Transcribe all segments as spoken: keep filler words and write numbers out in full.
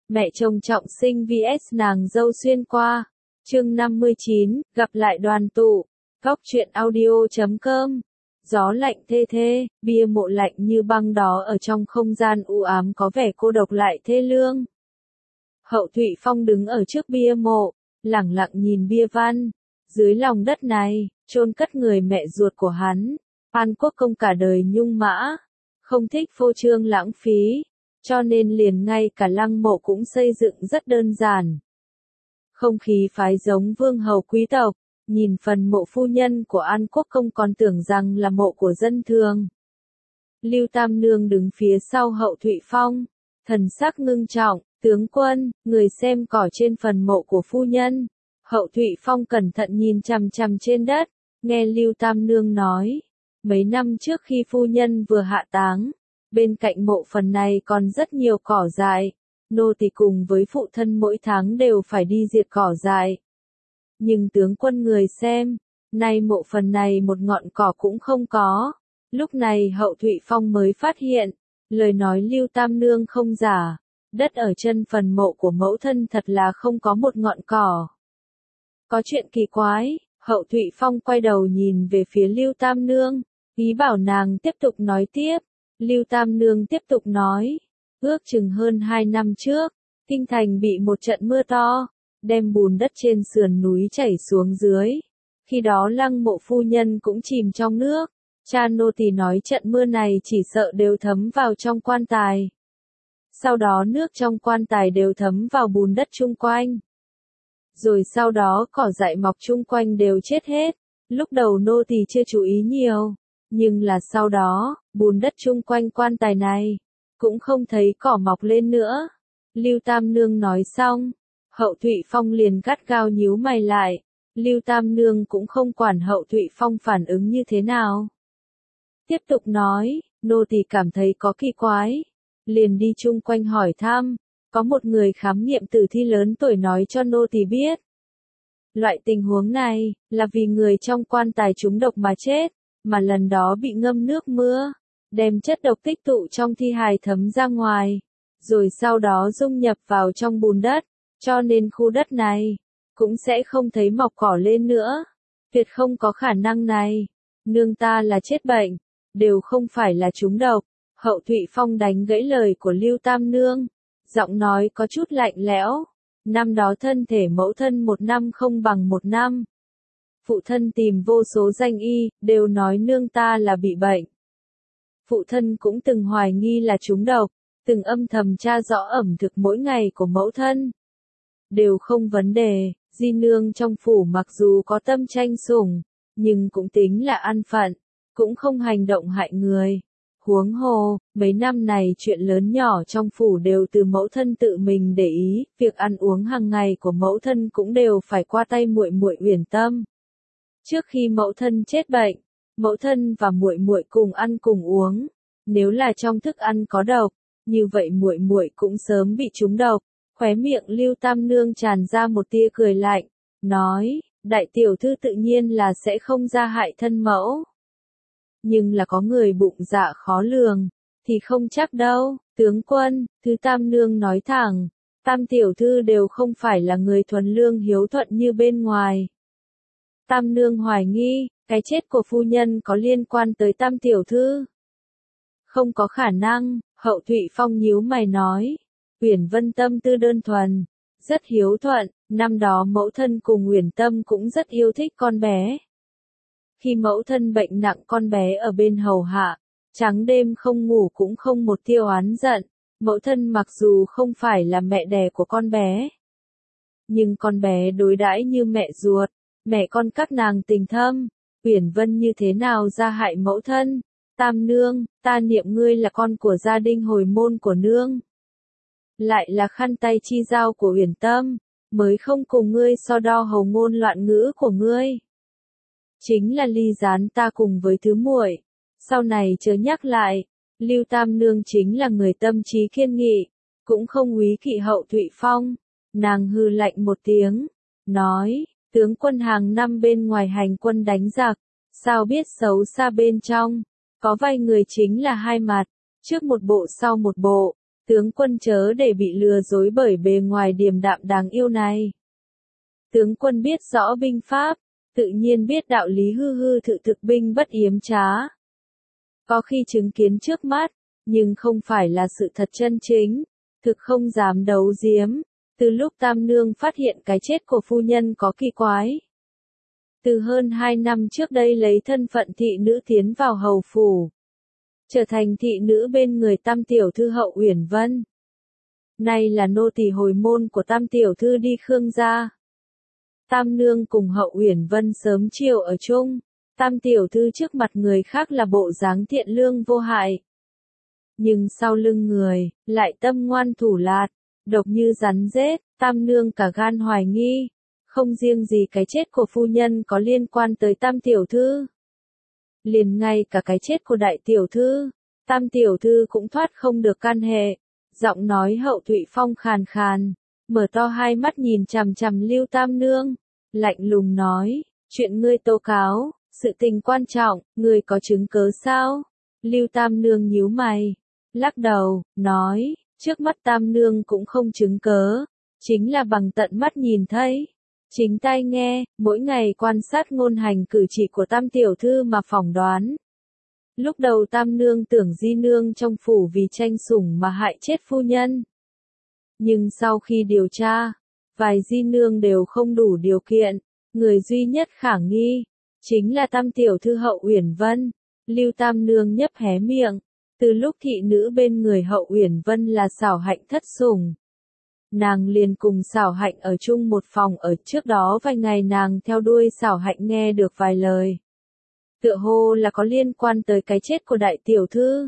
Mẹ chồng trọng sinh vs nàng dâu xuyên qua. Chương năm mươi chín, gặp lại đoàn tụ. Góc truyện audio chấm com. Gió lạnh thê thê, bia mộ lạnh như băng đó ở trong không gian u ám có vẻ cô độc lại thê lương. Hậu Thụy Phong đứng ở trước bia mộ, lẳng lặng nhìn bia văn. Dưới lòng đất này, chôn cất người mẹ ruột của hắn. An Quốc Công cả đời nhung mã, không thích phô trương lãng phí, cho nên liền ngay cả lăng mộ cũng xây dựng rất đơn giản. Không khí phái giống vương hầu quý tộc, nhìn phần mộ phu nhân của An Quốc Công còn tưởng rằng là mộ của dân thường. Lưu Tam Nương đứng phía sau Hậu Thụy Phong, thần sắc ngưng trọng, tướng quân, người xem cỏ trên phần mộ của phu nhân. Hậu Thụy Phong cẩn thận nhìn chằm chằm trên đất, nghe Lưu Tam Nương nói, mấy năm trước khi phu nhân vừa hạ táng, bên cạnh mộ phần này còn rất nhiều cỏ dại, nô tỳ cùng với phụ thân mỗi tháng đều phải đi diệt cỏ dại. Nhưng tướng quân người xem, nay mộ phần này một ngọn cỏ cũng không có. Lúc này Hậu Thụy Phong mới phát hiện, lời nói Lưu Tam Nương không giả, đất ở chân phần mộ của mẫu thân thật là không có một ngọn cỏ. Có chuyện kỳ quái, Hậu Thụy Phong quay đầu nhìn về phía Lưu Tam Nương, ý bảo nàng tiếp tục nói tiếp. Lưu Tam Nương tiếp tục nói, ước chừng hơn hai năm trước, kinh thành bị một trận mưa to, đem bùn đất trên sườn núi chảy xuống dưới. Khi đó lăng mộ phu nhân cũng chìm trong nước, cha nô tỳ nói trận mưa này chỉ sợ đều thấm vào trong quan tài. Sau đó nước trong quan tài đều thấm vào bùn đất chung quanh. Rồi sau đó cỏ dại mọc chung quanh đều chết hết, lúc đầu nô tỳ chưa chú ý nhiều. Nhưng là sau đó, bùn đất chung quanh quan tài này, cũng không thấy cỏ mọc lên nữa. Lưu Tam Nương nói xong, Hậu Thụy Phong liền gắt gao nhíu mày lại. Lưu Tam Nương cũng không quản Hậu Thụy Phong phản ứng như thế nào. Tiếp tục nói, nô tỳ cảm thấy có kỳ quái. Liền đi chung quanh hỏi thăm, có một người khám nghiệm tử thi lớn tuổi nói cho nô tỳ biết. Loại tình huống này, là vì người trong quan tài trúng độc mà chết. Mà lần đó bị ngâm nước mưa, đem chất độc tích tụ trong thi hài thấm ra ngoài, rồi sau đó dung nhập vào trong bùn đất, cho nên khu đất này cũng sẽ không thấy mọc cỏ lên nữa. Tuyệt không có khả năng này. Nương ta là chết bệnh, đều không phải là trúng độc. Hậu Thụy Phong đánh gãy lời của Lưu Tam Nương, giọng nói có chút lạnh lẽo. Năm đó thân thể mẫu thân một năm không bằng một năm. Phụ thân tìm vô số danh y, đều nói nương ta là bị bệnh. Phụ thân cũng từng hoài nghi là trúng độc, từng âm thầm tra rõ ẩm thực mỗi ngày của mẫu thân. Đều không vấn đề, di nương trong phủ mặc dù có tâm tranh sủng, nhưng cũng tính là an phận, cũng không hành động hại người. Huống hồ, mấy năm này chuyện lớn nhỏ trong phủ đều từ mẫu thân tự mình để ý, việc ăn uống hàng ngày của mẫu thân cũng đều phải qua tay muội muội Uyển Tâm. Trước khi mẫu thân chết bệnh, mẫu thân và muội muội cùng ăn cùng uống, nếu là trong thức ăn có độc, như vậy muội muội cũng sớm bị trúng độc. Khóe miệng Lưu Tam Nương tràn ra một tia cười lạnh, nói, đại tiểu thư tự nhiên là sẽ không ra hại thân mẫu. Nhưng là có người bụng dạ khó lường, thì không chắc đâu. Tướng quân, thứ Tam Nương nói thẳng, Tam tiểu thư đều không phải là người thuần lương hiếu thuận như bên ngoài. Tam Nương hoài nghi, cái chết của phu nhân có liên quan tới Tam tiểu thư. Không có khả năng, Hậu Thụy Phong nhíu mày nói. Uyển Vân tâm tư đơn thuần, rất hiếu thuận, năm đó mẫu thân cùng Uyển Tâm cũng rất yêu thích con bé. Khi mẫu thân bệnh nặng con bé ở bên hầu hạ, trắng đêm không ngủ cũng không một tia oán giận. Mẫu thân mặc dù không phải là mẹ đẻ của con bé, nhưng con bé đối đãi như mẹ ruột. Mẹ con các nàng tình thâm, Uyển Vân như thế nào ra hại mẫu thân? Tam Nương, ta niệm ngươi là con của gia đình hồi môn của nương. Lại là khăn tay chi giao của Uyển Tâm, mới không cùng ngươi so đo hầu ngôn loạn ngữ của ngươi. Chính là ly gián ta cùng với thứ muội, sau này chớ nhắc lại. Lưu Tam Nương chính là người tâm trí kiên nghị, cũng không úy kỵ Hậu Thụy Phong. Nàng hừ lạnh một tiếng, nói. Tướng quân hàng năm bên ngoài hành quân đánh giặc, sao biết xấu xa bên trong, có vài người chính là hai mặt, trước một bộ sau một bộ, Tướng quân chớ để bị lừa dối bởi bề ngoài điềm đạm đáng yêu này. Tướng quân biết rõ binh pháp, tự nhiên biết đạo lý hư hư thực thực binh bất yếm trá. Có khi chứng kiến trước mắt, nhưng không phải là sự thật chân chính, thực không dám đấu giếm. Từ lúc Tam Nương phát hiện cái chết của phu nhân có kỳ quái. Từ hơn hai năm trước đây lấy thân phận thị nữ tiến vào hầu phủ. Trở thành thị nữ bên người Tam Tiểu Thư Hậu Uyển Vân. Nay là nô tỳ hồi môn của Tam Tiểu Thư đi Khương gia. Tam Nương cùng Hậu Uyển Vân sớm chiều ở chung. Tam Tiểu Thư trước mặt người khác là bộ dáng thiện lương vô hại. Nhưng sau lưng người, lại tâm ngoan thủ lạt, độc như rắn rết. Tam Nương cả gan hoài nghi. Không riêng gì cái chết của phu nhân có liên quan tới Tam Tiểu Thư. Liền ngay cả cái chết của Đại Tiểu Thư, Tam Tiểu Thư cũng thoát không được can hệ. Giọng nói Hậu Thụy Phong khàn khàn, mở to hai mắt nhìn chằm chằm Lưu Tam Nương, lạnh lùng nói, chuyện ngươi tố cáo, sự tình quan trọng, ngươi có chứng cớ sao? Lưu Tam Nương nhíu mày, lắc đầu, nói, trước mắt Tam Nương cũng không chứng cớ, chính là bằng tận mắt nhìn thấy. Chính tai nghe, mỗi ngày quan sát ngôn hành cử chỉ của Tam Tiểu Thư mà phỏng đoán. Lúc đầu Tam Nương tưởng Di Nương trong phủ vì tranh sủng mà hại chết phu nhân. Nhưng sau khi điều tra, vài Di Nương đều không đủ điều kiện, người duy nhất khả nghi, chính là Tam Tiểu Thư Hậu Uyển Vân. Lưu Tam Nương nhấp hé miệng, từ lúc thị nữ bên người Hậu Uyển Vân là Xảo Hạnh thất sủng. Nàng liền cùng Xảo Hạnh ở chung một phòng ở trước đó vài ngày nàng theo đuôi Xảo Hạnh nghe được vài lời. Tựa hồ là có liên quan tới cái chết của Đại Tiểu Thư.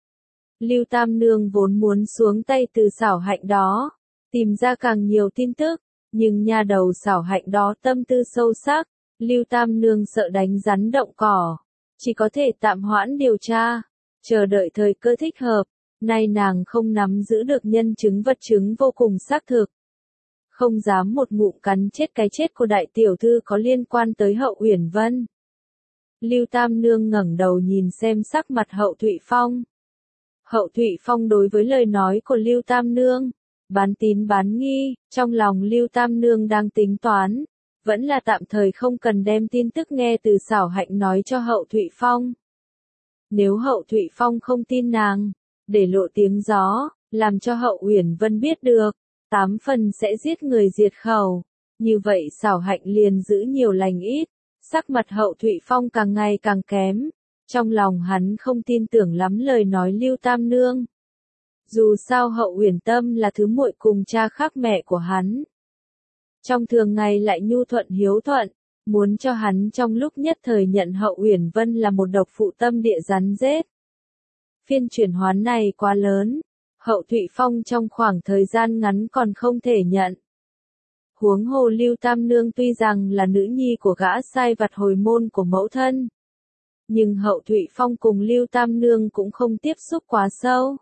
Lưu Tam Nương vốn muốn xuống tay từ Xảo Hạnh đó, tìm ra càng nhiều tin tức, nhưng nha đầu Xảo Hạnh đó tâm tư sâu sắc, Lưu Tam Nương sợ đánh rắn động cỏ, chỉ có thể tạm hoãn điều tra, chờ đợi thời cơ thích hợp. Nay nàng không nắm giữ được nhân chứng vật chứng vô cùng xác thực. Không dám một ngụm cắn chết cái chết của Đại Tiểu Thư có liên quan tới Hậu Uyển Vân. Lưu Tam Nương ngẩng đầu nhìn xem sắc mặt Hậu Thụy Phong. Hậu Thụy Phong đối với lời nói của Lưu Tam Nương, bán tín bán nghi, trong lòng Lưu Tam Nương đang tính toán, vẫn là tạm thời không cần đem tin tức nghe từ Xảo Hạnh nói cho Hậu Thụy Phong. Nếu Hậu Thụy Phong không tin nàng, để lộ tiếng gió, làm cho Hậu Uyển Vân biết được, tám phần sẽ giết người diệt khẩu. Như vậy Xảo Hạnh liền giữ nhiều lành ít, sắc mặt Hậu Thụy Phong càng ngày càng kém. Trong lòng hắn không tin tưởng lắm lời nói Lưu Tam Nương. Dù sao Hậu Uyển Tâm là thứ muội cùng cha khác mẹ của hắn. Trong thường ngày lại nhu thuận hiếu thuận, muốn cho hắn trong lúc nhất thời nhận Hậu Uyển Vân là một độc phụ tâm địa rắn rết. Phiên chuyển hoán này quá lớn, Hậu Thụy Phong trong khoảng thời gian ngắn còn không thể nhận. Huống hồ Lưu Tam Nương tuy rằng là nữ nhi của gã sai vặt hồi môn của mẫu thân, nhưng Hậu Thụy Phong cùng Lưu Tam Nương cũng không tiếp xúc quá sâu.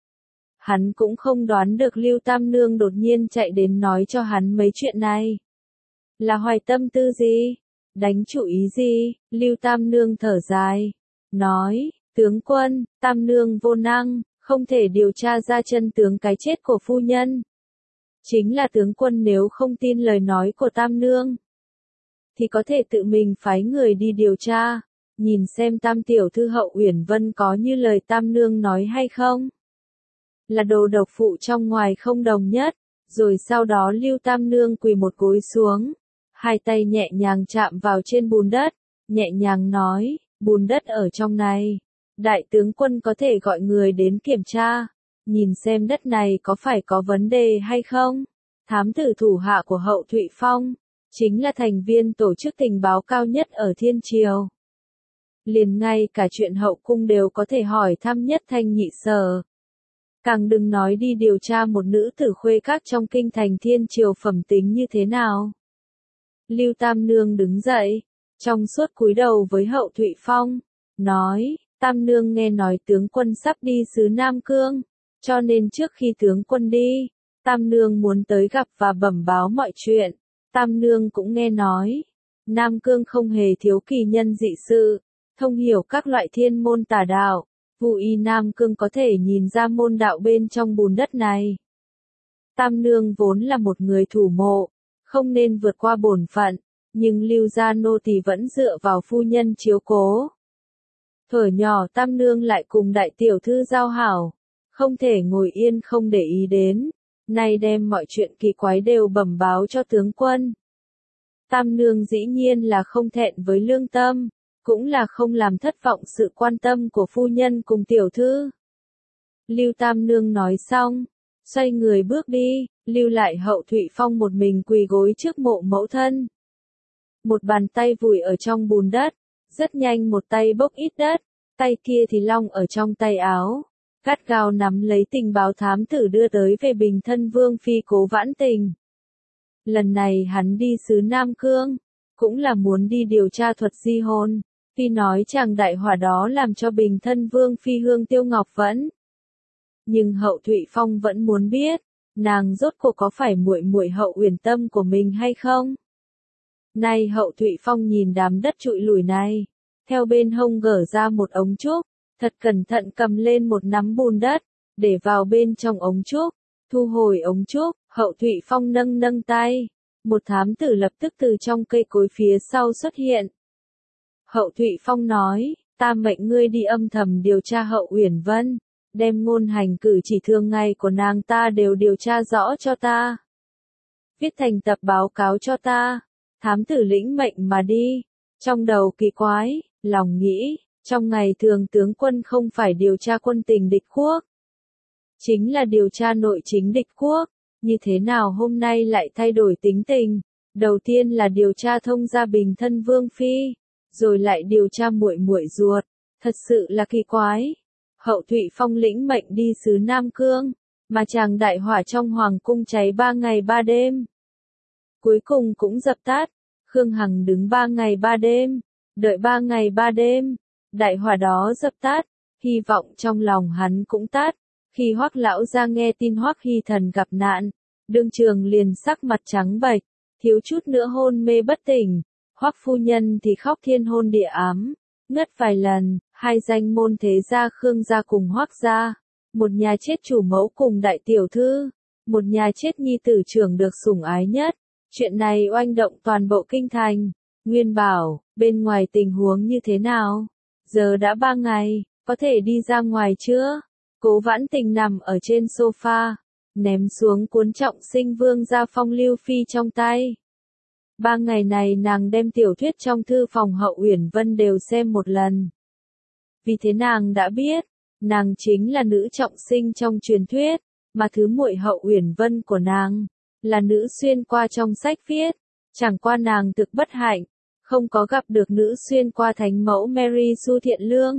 Hắn cũng không đoán được Lưu Tam Nương đột nhiên chạy đến nói cho hắn mấy chuyện này. Là hoài tâm tư gì? Đánh chủ ý gì? Lưu Tam Nương thở dài, nói, tướng quân, Tam Nương vô năng, không thể điều tra ra chân tướng cái chết của phu nhân. Chính là tướng quân nếu không tin lời nói của Tam Nương, thì có thể tự mình phái người đi điều tra, nhìn xem Tam Tiểu Thư Hậu Uyển Vân có như lời Tam Nương nói hay không. Là đồ độc phụ trong ngoài không đồng nhất, rồi sau đó Lưu Tam Nương quỳ một gối xuống, hai tay nhẹ nhàng chạm vào trên bùn đất, nhẹ nhàng nói, bùn đất ở trong này. Đại tướng quân có thể gọi người đến kiểm tra, nhìn xem đất này có phải có vấn đề hay không. Thám tử thủ hạ của Hậu Thụy Phong, chính là thành viên tổ chức tình báo cao nhất ở Thiên Triều. Liền ngay cả chuyện hậu cung đều có thể hỏi thăm nhất thanh nhị sở. Càng đừng nói đi điều tra một nữ tử khuê các trong kinh thành Thiên Triều phẩm tính như thế nào. Lưu Tam Nương đứng dậy, trong suốt cúi đầu với Hậu Thụy Phong, nói, Tam Nương nghe nói tướng quân sắp đi xứ Nam Cương, cho nên trước khi tướng quân đi, Tam Nương muốn tới gặp và bẩm báo mọi chuyện. Tam Nương cũng nghe nói, Nam Cương không hề thiếu kỳ nhân dị sự, thông hiểu các loại thiên môn tà đạo, Vu Y Nam Cương có thể nhìn ra môn đạo bên trong bùn đất này. Tam nương vốn là một người thủ mộ, không nên vượt qua bổn phận, nhưng Lưu gia nô tỳ vẫn dựa vào phu nhân chiếu cố. Thuở nhỏ Tam nương lại cùng đại tiểu thư giao hảo, không thể ngồi yên không để ý đến, nay đem mọi chuyện kỳ quái đều bẩm báo cho tướng quân. Tam nương dĩ nhiên là không thẹn với lương tâm, cũng là không làm thất vọng sự quan tâm của phu nhân cùng tiểu thư. Lưu Tam nương nói xong, xoay người bước đi, lưu lại Hậu Thụy Phong một mình quỳ gối trước mộ mẫu thân. Một bàn tay vùi ở trong bùn đất, rất nhanh một tay bốc ít đất, tay kia thì long ở trong tay áo, gắt gao nắm lấy tình báo thám tử đưa tới về Bình Thân Vương phi Cố Vãn Tình. Lần này hắn đi xứ Nam Cương, cũng là muốn đi điều tra thuật di hôn, tuy nói chàng đại hỏa đó làm cho Bình Thân Vương phi Hương Tiêu Ngọc vẫn. Nhưng Hậu Thụy Phong vẫn muốn biết, nàng rốt cuộc có phải muội muội Hậu Uyển Tâm của mình hay không? Nay Hậu Thụy Phong nhìn đám đất trụi lủi này, theo bên hông gỡ ra một ống trúc, thật cẩn thận cầm lên một nắm bùn đất, để vào bên trong ống trúc, thu hồi ống trúc, Hậu Thụy Phong nâng nâng tay, một thám tử lập tức từ trong cây cối phía sau xuất hiện. Hậu Thụy Phong nói, ta mệnh ngươi đi âm thầm điều tra Hậu Uyển Vân, đem ngôn hành cử chỉ thường ngày của nàng ta đều điều tra rõ cho ta. Viết thành tập báo cáo cho ta. Thám tử lĩnh mệnh mà đi, trong đầu kỳ quái, lòng nghĩ, trong ngày thường tướng quân không phải điều tra quân tình địch quốc, chính là điều tra nội chính địch quốc, như thế nào hôm nay lại thay đổi tính tình, đầu tiên là điều tra thông gia Bình Thân Vương phi, rồi lại điều tra muội muội ruột, thật sự là kỳ quái. Hậu Thụy Phong lĩnh mệnh đi xứ Nam Cương, mà chàng đại hỏa trong hoàng cung cháy ba ngày ba đêm. Cuối cùng cũng dập tắt, Khương Hằng đứng ba ngày ba đêm, đợi ba ngày ba đêm, đại hỏa đó dập tắt, hy vọng trong lòng hắn cũng tắt. Khi Hoắc lão gia nghe tin Hoắc Hy Thần gặp nạn, đương trường liền sắc mặt trắng bệch, thiếu chút nữa hôn mê bất tỉnh. Hoắc phu nhân thì khóc thiên hôn địa ám, ngất vài lần. Hai danh môn thế gia Khương gia cùng Hoắc gia, một nhà chết chủ mẫu cùng đại tiểu thư, một nhà chết nhi tử trưởng được sủng ái nhất. Chuyện này oanh động toàn bộ kinh thành. Nguyên bảo, bên ngoài tình huống như thế nào? Giờ đã ba ngày, có thể đi ra ngoài chưa? Cố Vãn Tình nằm ở trên sofa, ném xuống cuốn Trọng Sinh Vương gia phong lưu phi trong tay. Ba ngày này nàng đem tiểu thuyết trong thư phòng Hậu Uyển Vân đều xem một lần. Vì thế nàng đã biết, nàng chính là nữ trọng sinh trong truyền thuyết, mà thứ muội Hậu Uyển Vân của nàng là nữ xuyên qua trong sách viết, chẳng qua nàng thực bất hạnh, không có gặp được nữ xuyên qua thánh mẫu Mary Sue thiện lương,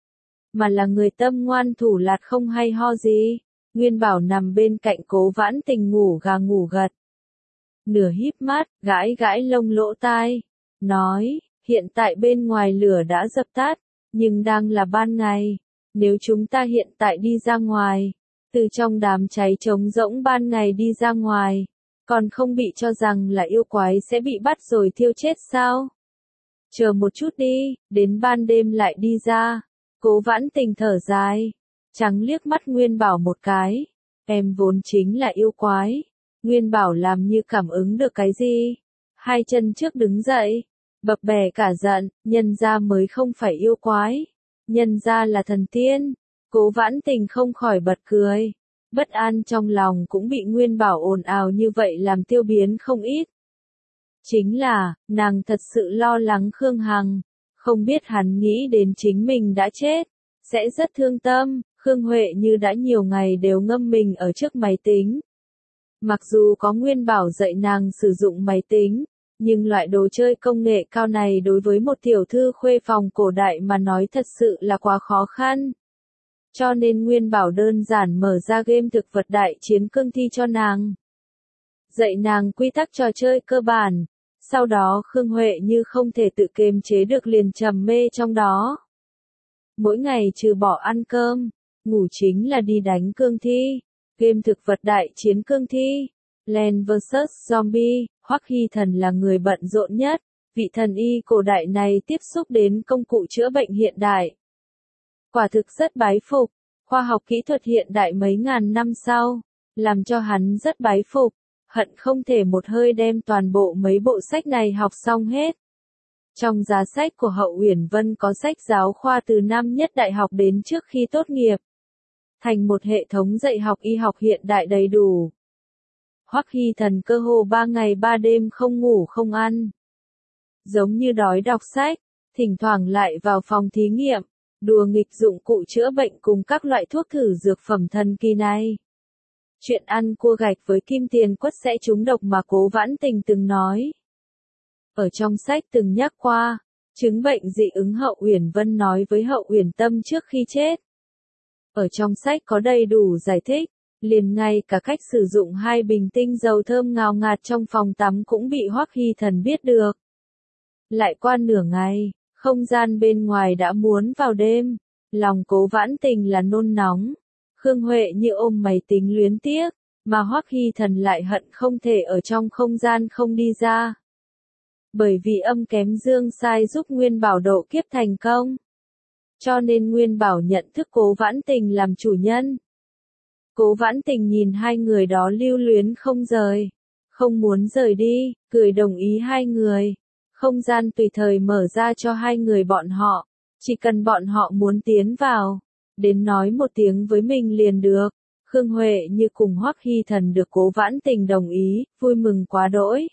mà là người tâm ngoan thủ lạt không hay ho gì. Nguyên Bảo nằm bên cạnh Cố Vãn Tình ngủ gà ngủ gật, nửa híp mắt, gãi gãi lông lỗ tai, nói, hiện tại bên ngoài lửa đã dập tắt, nhưng đang là ban ngày, nếu chúng ta hiện tại đi ra ngoài, từ trong đám cháy trống rỗng ban ngày đi ra ngoài, còn không bị cho rằng là yêu quái sẽ bị bắt rồi thiêu chết sao? Chờ một chút đi, đến ban đêm lại đi ra. Cố Vãn Tình thở dài, trắng liếc mắt Nguyên Bảo một cái, em vốn chính là yêu quái. Nguyên Bảo làm như cảm ứng được cái gì, hai chân trước đứng dậy, bập bè cả giận, nhân ra mới không phải yêu quái, nhân ra là thần tiên. Cố Vãn Tình không khỏi bật cười, bất an trong lòng cũng bị Nguyên Bảo ồn ào như vậy làm tiêu biến không ít. Chính là, nàng thật sự lo lắng Khương Hằng, không biết hắn nghĩ đến chính mình đã chết, sẽ rất thương tâm. Khương Huệ như đã nhiều ngày đều ngâm mình ở trước máy tính. Mặc dù có Nguyên Bảo dạy nàng sử dụng máy tính, nhưng loại đồ chơi công nghệ cao này đối với một tiểu thư khuê phòng cổ đại mà nói thật sự là quá khó khăn. Cho nên Nguyên Bảo đơn giản mở ra game thực vật đại chiến cương thi cho nàng. Dạy nàng quy tắc trò chơi cơ bản, sau đó Khương Huệ như không thể tự kiềm chế được liền trầm mê trong đó. Mỗi ngày trừ bỏ ăn cơm, ngủ chính là đi đánh cương thi. Game thực vật đại chiến cương thi, Plants versus. Zombie, Hoắc Hy Thần là người bận rộn nhất, vị thần y cổ đại này tiếp xúc đến công cụ chữa bệnh hiện đại. Quả thực rất bái phục, khoa học kỹ thuật hiện đại mấy ngàn năm sau, làm cho hắn rất bái phục, hận không thể một hơi đem toàn bộ mấy bộ sách này học xong hết. Trong giá sách của Hậu Uyển Vân có sách giáo khoa từ năm nhất đại học đến trước khi tốt nghiệp, thành một hệ thống dạy học y học hiện đại đầy đủ. Hoắc Hy Thần cơ hồ ba ngày ba đêm không ngủ không ăn. Giống như đói đọc sách, thỉnh thoảng lại vào phòng thí nghiệm, đùa nghịch dụng cụ chữa bệnh cùng các loại thuốc thử dược phẩm thần kỳ này. Chuyện ăn cua gạch với kim tiền quất sẽ trúng độc mà Cố Vãn Tình từng nói. Ở trong sách từng nhắc qua, chứng bệnh dị ứng Hậu Uyển Vân nói với Hậu Uyển Tâm trước khi chết. Ở trong sách có đầy đủ giải thích, liền ngay cả cách sử dụng hai bình tinh dầu thơm ngào ngạt trong phòng tắm cũng bị Hoắc Hy Thần biết được. Lại qua nửa ngày, không gian bên ngoài đã muốn vào đêm, lòng Cố Vãn Tình là nôn nóng. Khương Huệ như ôm máy tính luyến tiếc, mà Hoắc Hy Thần lại hận không thể ở trong không gian không đi ra. Bởi vì âm kém dương sai giúp Nguyên Bảo độ kiếp thành công. Cho nên Nguyên Bảo nhận thức Cố Vãn Tình làm chủ nhân. Cố Vãn Tình nhìn hai người đó lưu luyến không rời, không muốn rời đi, cười đồng ý hai người. Không gian tùy thời mở ra cho hai người bọn họ, chỉ cần bọn họ muốn tiến vào, đến nói một tiếng với mình liền được. Khương Huệ như cùng Hoắc Hy Thần được Cố Vãn Tình đồng ý, vui mừng quá đỗi.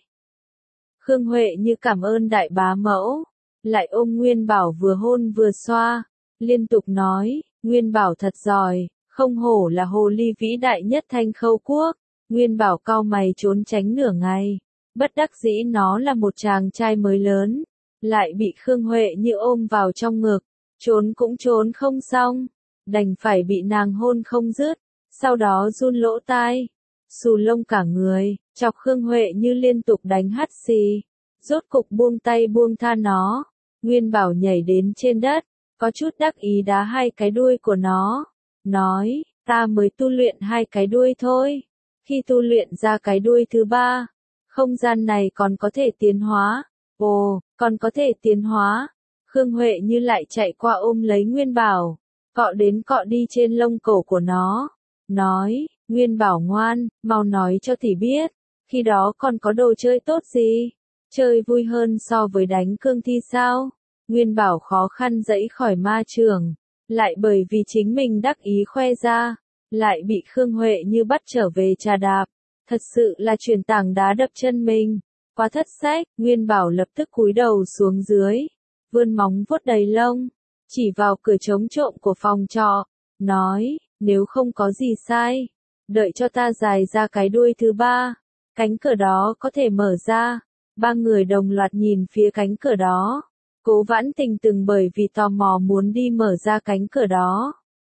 Khương Huệ như cảm ơn đại bá mẫu, lại ôm Nguyên Bảo vừa hôn vừa xoa, liên tục nói, Nguyên Bảo thật giỏi, không hổ là hồ ly vĩ đại nhất Thanh Khâu Quốc. Nguyên Bảo cau mày trốn tránh nửa ngày, bất đắc dĩ nó là một chàng trai mới lớn, lại bị Khương Huệ như ôm vào trong ngực, trốn cũng trốn không xong, đành phải bị nàng hôn không dứt, sau đó run lỗ tai, xù lông cả người, chọc Khương Huệ như liên tục đánh hắt xì, rốt cục buông tay buông tha nó. Nguyên Bảo nhảy đến trên đất, có chút đắc ý đá hai cái đuôi của nó, nói, ta mới tu luyện hai cái đuôi thôi, khi tu luyện ra cái đuôi thứ ba, không gian này còn có thể tiến hóa. Ồ, còn có thể tiến hóa. Khương Huệ như lại chạy qua ôm lấy Nguyên Bảo, cọ đến cọ đi trên lông cổ của nó, nói, Nguyên Bảo ngoan, mau nói cho tỷ biết, khi đó còn có đồ chơi tốt gì, chơi vui hơn so với đánh cương thi sao? Nguyên Bảo khó khăn dẫy khỏi ma trường, lại bởi vì chính mình đắc ý khoe ra, lại bị Khương Huệ như bắt trở về trà đạp, thật sự là truyền tảng đá đập chân mình. Quá thất sách, Nguyên Bảo lập tức cúi đầu xuống dưới, vươn móng vuốt đầy lông, chỉ vào cửa trống trộm của phòng trọ, nói, nếu không có gì sai, đợi cho ta dài ra cái đuôi thứ ba, cánh cửa đó có thể mở ra. Ba người đồng loạt nhìn phía cánh cửa đó. Cố Vãn Tình từng bởi vì tò mò muốn đi mở ra cánh cửa đó.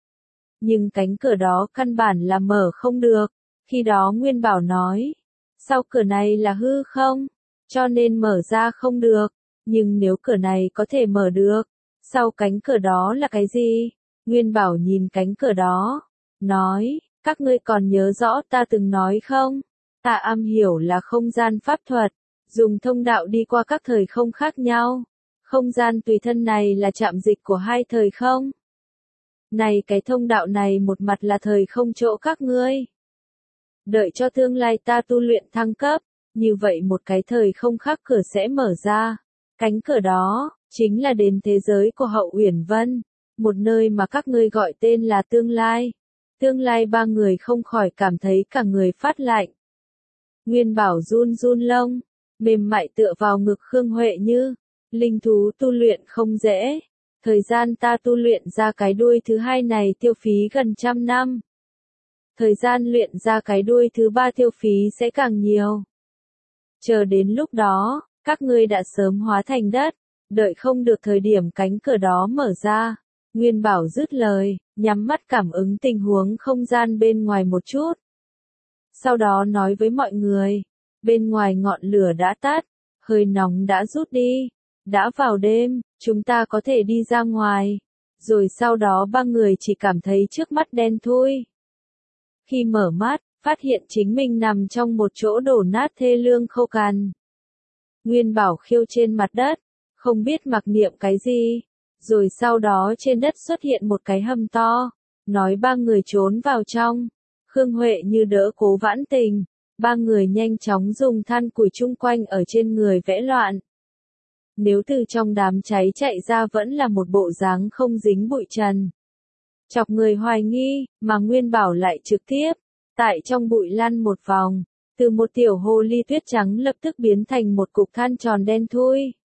Nhưng cánh cửa đó căn bản là mở không được. Khi đó Nguyên Bảo nói, sau cửa này là hư không, cho nên mở ra không được. Nhưng nếu cửa này có thể mở được, sau cánh cửa đó là cái gì? Nguyên Bảo nhìn cánh cửa đó, nói, các ngươi còn nhớ rõ ta từng nói không? Ta am hiểu là không gian pháp thuật, dùng thông đạo đi qua các thời không khác nhau. Không gian tùy thân này là trạm dịch của hai thời không. Này cái thông đạo này một mặt là thời không chỗ các ngươi. Đợi cho tương lai ta tu luyện thăng cấp, như vậy một cái thời không khác cửa sẽ mở ra. Cánh cửa đó, chính là đến thế giới của Hậu Uyển Vân, một nơi mà các ngươi gọi tên là tương lai. Tương lai ba người không khỏi cảm thấy cả người phát lạnh. Nguyên Bảo run run lông, mềm mại tựa vào ngực Khương Huệ như, linh thú tu luyện không dễ. Thời gian ta tu luyện ra cái đuôi thứ hai này tiêu phí gần trăm năm. Thời gian luyện ra cái đuôi thứ ba tiêu phí sẽ càng nhiều. Chờ đến lúc đó, các ngươi đã sớm hóa thành đất, đợi không được thời điểm cánh cửa đó mở ra. Nguyên Bảo dứt lời, nhắm mắt cảm ứng tình huống không gian bên ngoài một chút. Sau đó nói với mọi người, bên ngoài ngọn lửa đã tắt, hơi nóng đã rút đi, đã vào đêm, chúng ta có thể đi ra ngoài. Rồi sau đó ba người chỉ cảm thấy trước mắt đen thui. Khi mở mắt, phát hiện chính mình nằm trong một chỗ đổ nát thê lương khô cằn. Nguyên Bảo khiêu trên mặt đất, không biết mặc niệm cái gì. Rồi sau đó trên đất xuất hiện một cái hầm to, nói ba người trốn vào trong. Khương Huệ Như đỡ Cố Vãn Tình, ba người nhanh chóng dùng than củi chung quanh ở trên người vẽ loạn. Nếu từ trong đám cháy chạy ra vẫn là một bộ dáng không dính bụi trần, chọc người hoài nghi, mà Nguyên Bảo lại trực tiếp, tại trong bụi lăn một vòng, từ một tiểu hồ ly tuyết trắng lập tức biến thành một cục than tròn đen thui.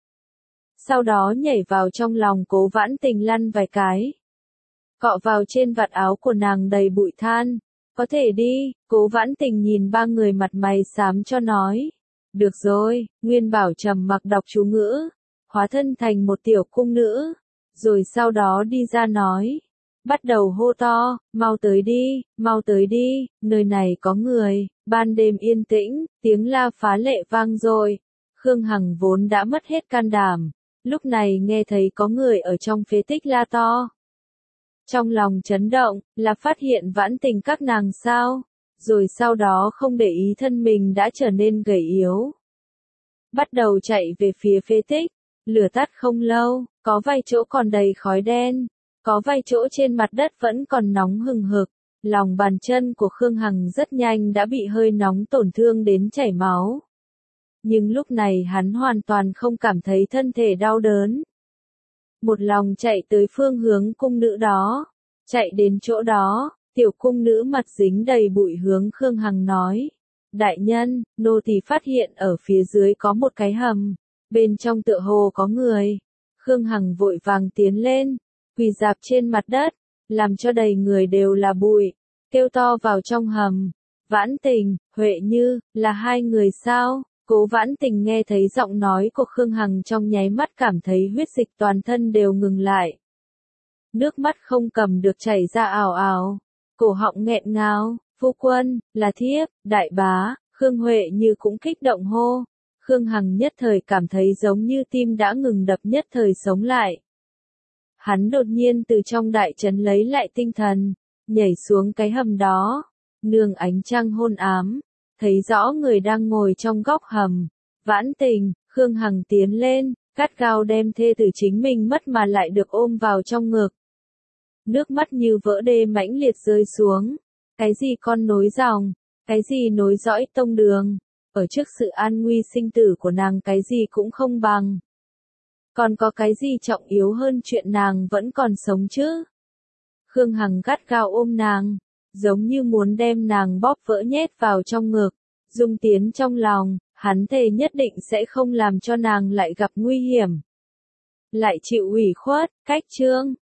Sau đó nhảy vào trong lòng Cố Vãn Tình lăn vài cái, cọ vào trên vạt áo của nàng đầy bụi than. Có thể đi, Cố Vãn Tình nhìn ba người mặt mày xám cho nói. Được rồi, Nguyên Bảo trầm mặc đọc chú ngữ, hóa thân thành một tiểu cung nữ, rồi sau đó đi ra nói. Bắt đầu hô to, mau tới đi, mau tới đi, nơi này có người. Ban đêm yên tĩnh, tiếng la phá lệ vang rồi. Khương Hằng vốn đã mất hết can đảm, lúc này nghe thấy có người ở trong phế tích la to. Trong lòng chấn động, là phát hiện Vãn Tình các nàng sao, rồi sau đó không để ý thân mình đã trở nên gầy yếu. Bắt đầu chạy về phía phế tích, lửa tắt không lâu, có vài chỗ còn đầy khói đen, có vài chỗ trên mặt đất vẫn còn nóng hừng hực, lòng bàn chân của Khương Hằng rất nhanh đã bị hơi nóng tổn thương đến chảy máu. Nhưng lúc này hắn hoàn toàn không cảm thấy thân thể đau đớn. Một lòng chạy tới phương hướng cung nữ đó, chạy đến chỗ đó, tiểu cung nữ mặt dính đầy bụi hướng Khương Hằng nói. Đại nhân, nô tỳ phát hiện ở phía dưới có một cái hầm, bên trong tựa hồ có người. Khương Hằng vội vàng tiến lên, quỳ rạp trên mặt đất, làm cho đầy người đều là bụi, kêu to vào trong hầm. Vãn Tình, Huệ Như, là hai người sao? Cố Vãn Tình nghe thấy giọng nói của Khương Hằng trong nháy mắt cảm thấy huyết dịch toàn thân đều ngừng lại. Nước mắt không cầm được chảy ra ào ào, cổ họng nghẹn ngào. Phu quân, là thiếp, đại bá. Khương Huệ Như cũng kích động hô. Khương Hằng nhất thời cảm thấy giống như tim đã ngừng đập, nhất thời sống lại. Hắn đột nhiên từ trong đại trấn lấy lại tinh thần, nhảy xuống cái hầm đó, nương ánh trăng hôn ám, thấy rõ người đang ngồi trong góc hầm. Vãn Tình, Khương Hằng tiến lên, gắt gao đem thê tử chính mình mất mà lại được ôm vào trong ngực. Nước mắt như vỡ đê mãnh liệt rơi xuống. Cái gì con nối dòng, cái gì nối dõi tông đường, ở trước sự an nguy sinh tử của nàng cái gì cũng không bằng. Còn có cái gì trọng yếu hơn chuyện nàng vẫn còn sống chứ? Khương Hằng gắt gao ôm nàng, giống như muốn đem nàng bóp vỡ nhét vào trong ngực, dung tiến trong lòng, hắn thề nhất định sẽ không làm cho nàng lại gặp nguy hiểm, lại chịu ủy khuất. Cách chương